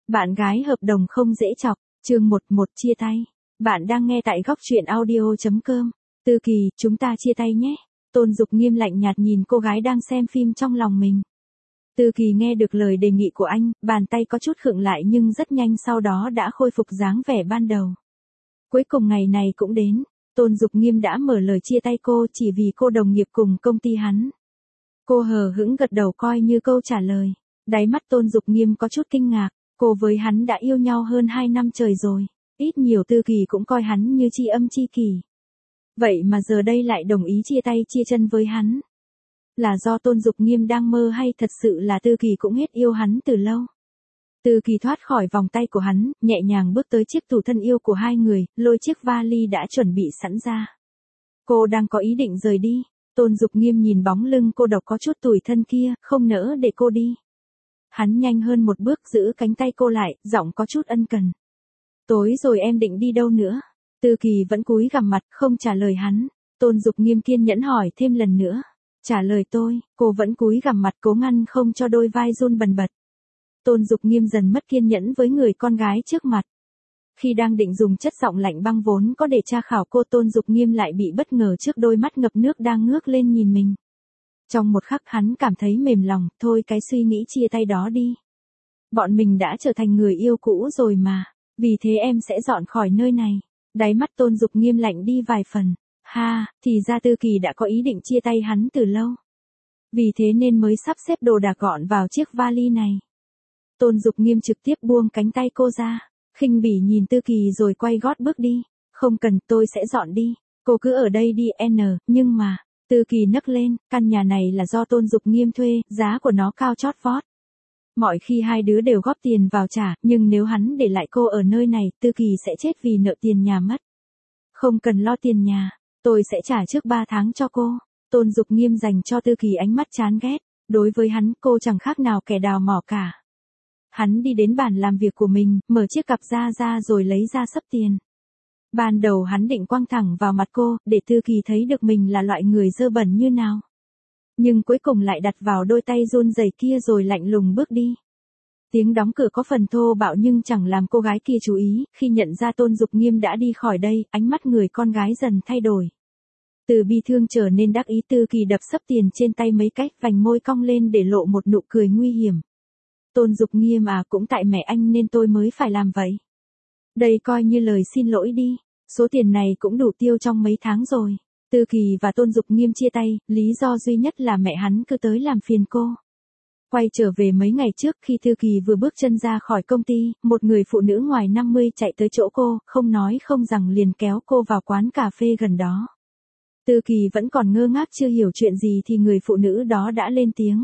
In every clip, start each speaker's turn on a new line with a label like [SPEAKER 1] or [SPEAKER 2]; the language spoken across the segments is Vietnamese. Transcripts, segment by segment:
[SPEAKER 1] Bạn gái hợp đồng không dễ chọc, chương 11 chia tay. Bạn đang nghe tại góc truyện audio.com. Tư Kỳ, chúng ta chia tay nhé. Tôn Dục Nghiêm lạnh nhạt nhìn cô gái đang xem phim trong lòng mình. Tư Kỳ nghe được lời đề nghị của anh, bàn tay có chút khựng lại nhưng rất nhanh sau đó đã khôi phục dáng vẻ ban đầu. Cuối cùng ngày này cũng đến, Tôn Dục Nghiêm đã mở lời chia tay cô chỉ vì cô đồng nghiệp cùng công ty hắn. Cô hờ hững gật đầu coi như câu trả lời. Đáy mắt Tôn Dục Nghiêm có chút kinh ngạc, cô với hắn đã yêu nhau hơn 2 năm trời rồi, ít nhiều Tư Kỳ cũng coi hắn như tri âm tri kỷ. Vậy mà giờ đây lại đồng ý chia tay chia chân với hắn. Là do Tôn Dục Nghiêm đang mơ hay thật sự là Tư Kỳ cũng hết yêu hắn từ lâu? Tư Kỳ thoát khỏi vòng tay của hắn, nhẹ nhàng bước tới chiếc tủ thân yêu của hai người, lôi chiếc vali đã chuẩn bị sẵn ra. Cô đang có ý định rời đi. Tôn Dục Nghiêm nhìn bóng lưng cô độc có chút tủi thân kia, không nỡ để cô đi. Hắn nhanh hơn một bước giữ cánh tay cô lại, giọng có chút ân cần. Tối rồi em định đi đâu nữa? Tư Kỳ vẫn cúi gằm mặt, không trả lời hắn. Tôn Dục Nghiêm kiên nhẫn hỏi thêm lần nữa. Trả lời tôi, cô vẫn cúi gằm mặt cố ngăn không cho đôi vai run bần bật. Tôn Dục Nghiêm dần mất kiên nhẫn với người con gái trước mặt. Khi đang định dùng chất giọng lạnh băng vốn có để tra khảo cô, Tôn Dục Nghiêm lại bị bất ngờ trước đôi mắt ngập nước đang ngước lên nhìn mình. Trong một khắc hắn cảm thấy mềm lòng, thôi cái suy nghĩ chia tay đó đi. Bọn mình đã trở thành người yêu cũ rồi mà, vì thế em sẽ dọn khỏi nơi này. Đáy mắt Tôn Dục Nghiêm lạnh đi vài phần. Ha, thì ra Tư Kỳ đã có ý định chia tay hắn từ lâu. Vì thế nên mới sắp xếp đồ đạc gọn vào chiếc vali này. Tôn Dục Nghiêm trực tiếp buông cánh tay cô ra, khinh bỉ nhìn Tư Kỳ rồi quay gót bước đi. Không cần, tôi sẽ dọn đi. Cô cứ ở đây đi nhưng mà, Tư Kỳ nấc lên, căn nhà này là do Tôn Dục Nghiêm thuê, giá của nó cao chót vót. Mọi khi hai đứa đều góp tiền vào trả, nhưng nếu hắn để lại cô ở nơi này, Tư Kỳ sẽ chết vì nợ tiền nhà mất. Không cần lo tiền nhà, tôi sẽ trả trước 3 tháng cho cô. Tôn Dục Nghiêm dành cho Tư Kỳ ánh mắt chán ghét, đối với hắn cô chẳng khác nào kẻ đào mỏ cả. Hắn đi đến bàn làm việc của mình, mở chiếc cặp ra rồi lấy ra xấp tiền. Ban đầu hắn định quăng thẳng vào mặt cô, để Tư Kỳ thấy được mình là loại người dơ bẩn như nào. Nhưng cuối cùng lại đặt vào đôi tay run rẩy kia rồi lạnh lùng bước đi. Tiếng đóng cửa có phần thô bạo nhưng chẳng làm cô gái kia chú ý, khi nhận ra Tôn Dục Nghiêm đã đi khỏi đây, ánh mắt người con gái dần thay đổi. Từ bi thương trở nên đắc ý, Tư Kỳ đập xấp tiền trên tay mấy cách, vành môi cong lên để lộ một nụ cười nguy hiểm. Tôn Dục Nghiêm à, cũng tại mẹ anh nên tôi mới phải làm vậy. Đây coi như lời xin lỗi đi, số tiền này cũng đủ tiêu trong mấy tháng rồi. Tư Kỳ và Tôn Dục Nghiêm chia tay, lý do duy nhất là mẹ hắn cứ tới làm phiền cô. Quay trở về mấy ngày trước khi Tư Kỳ vừa bước chân ra khỏi công ty, một người phụ nữ ngoài 50 chạy tới chỗ cô, không nói không rằng liền kéo cô vào quán cà phê gần đó. Tư Kỳ vẫn còn ngơ ngác chưa hiểu chuyện gì thì người phụ nữ đó đã lên tiếng.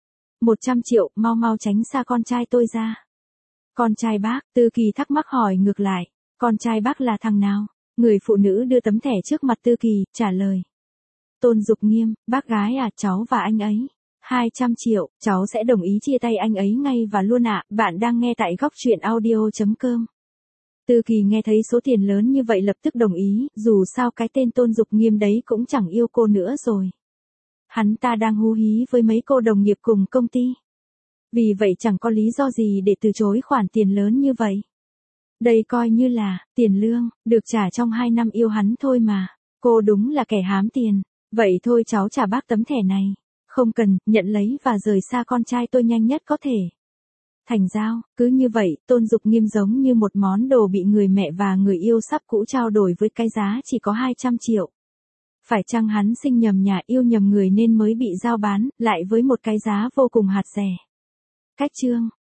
[SPEAKER 1] 100 triệu, mau mau tránh xa con trai tôi ra. Con trai bác? Tư Kỳ thắc mắc hỏi ngược lại. Con trai bác là thằng nào? Người phụ nữ đưa tấm thẻ trước mặt Tư Kỳ, trả lời. Tôn Dục Nghiêm, bác gái à, cháu và anh ấy. 200 triệu, cháu sẽ đồng ý chia tay anh ấy ngay và luôn ạ. Bạn đang nghe tại góc truyện audio.com. Tư Kỳ nghe thấy số tiền lớn như vậy lập tức đồng ý, dù sao cái tên Tôn Dục Nghiêm đấy cũng chẳng yêu cô nữa rồi. Hắn ta đang hú hí với mấy cô đồng nghiệp cùng công ty. Vì vậy chẳng có lý do gì để từ chối khoản tiền lớn như vậy. Đây coi như là tiền lương, được trả trong 2 năm yêu hắn thôi mà. Cô đúng là kẻ hám tiền. Vậy thôi cháu trả bác tấm thẻ này. Không cần, nhận lấy và rời xa con trai tôi nhanh nhất có thể. Thành giao, cứ như vậy, Tôn Dục Nghiêm giống như một món đồ bị người mẹ và người yêu sắp cũ trao đổi với cái giá chỉ có 200 triệu. Phải chăng hắn sinh nhầm nhà, yêu nhầm người nên mới bị giao bán, lại với một cái giá vô cùng hạt rẻ. Cách chương.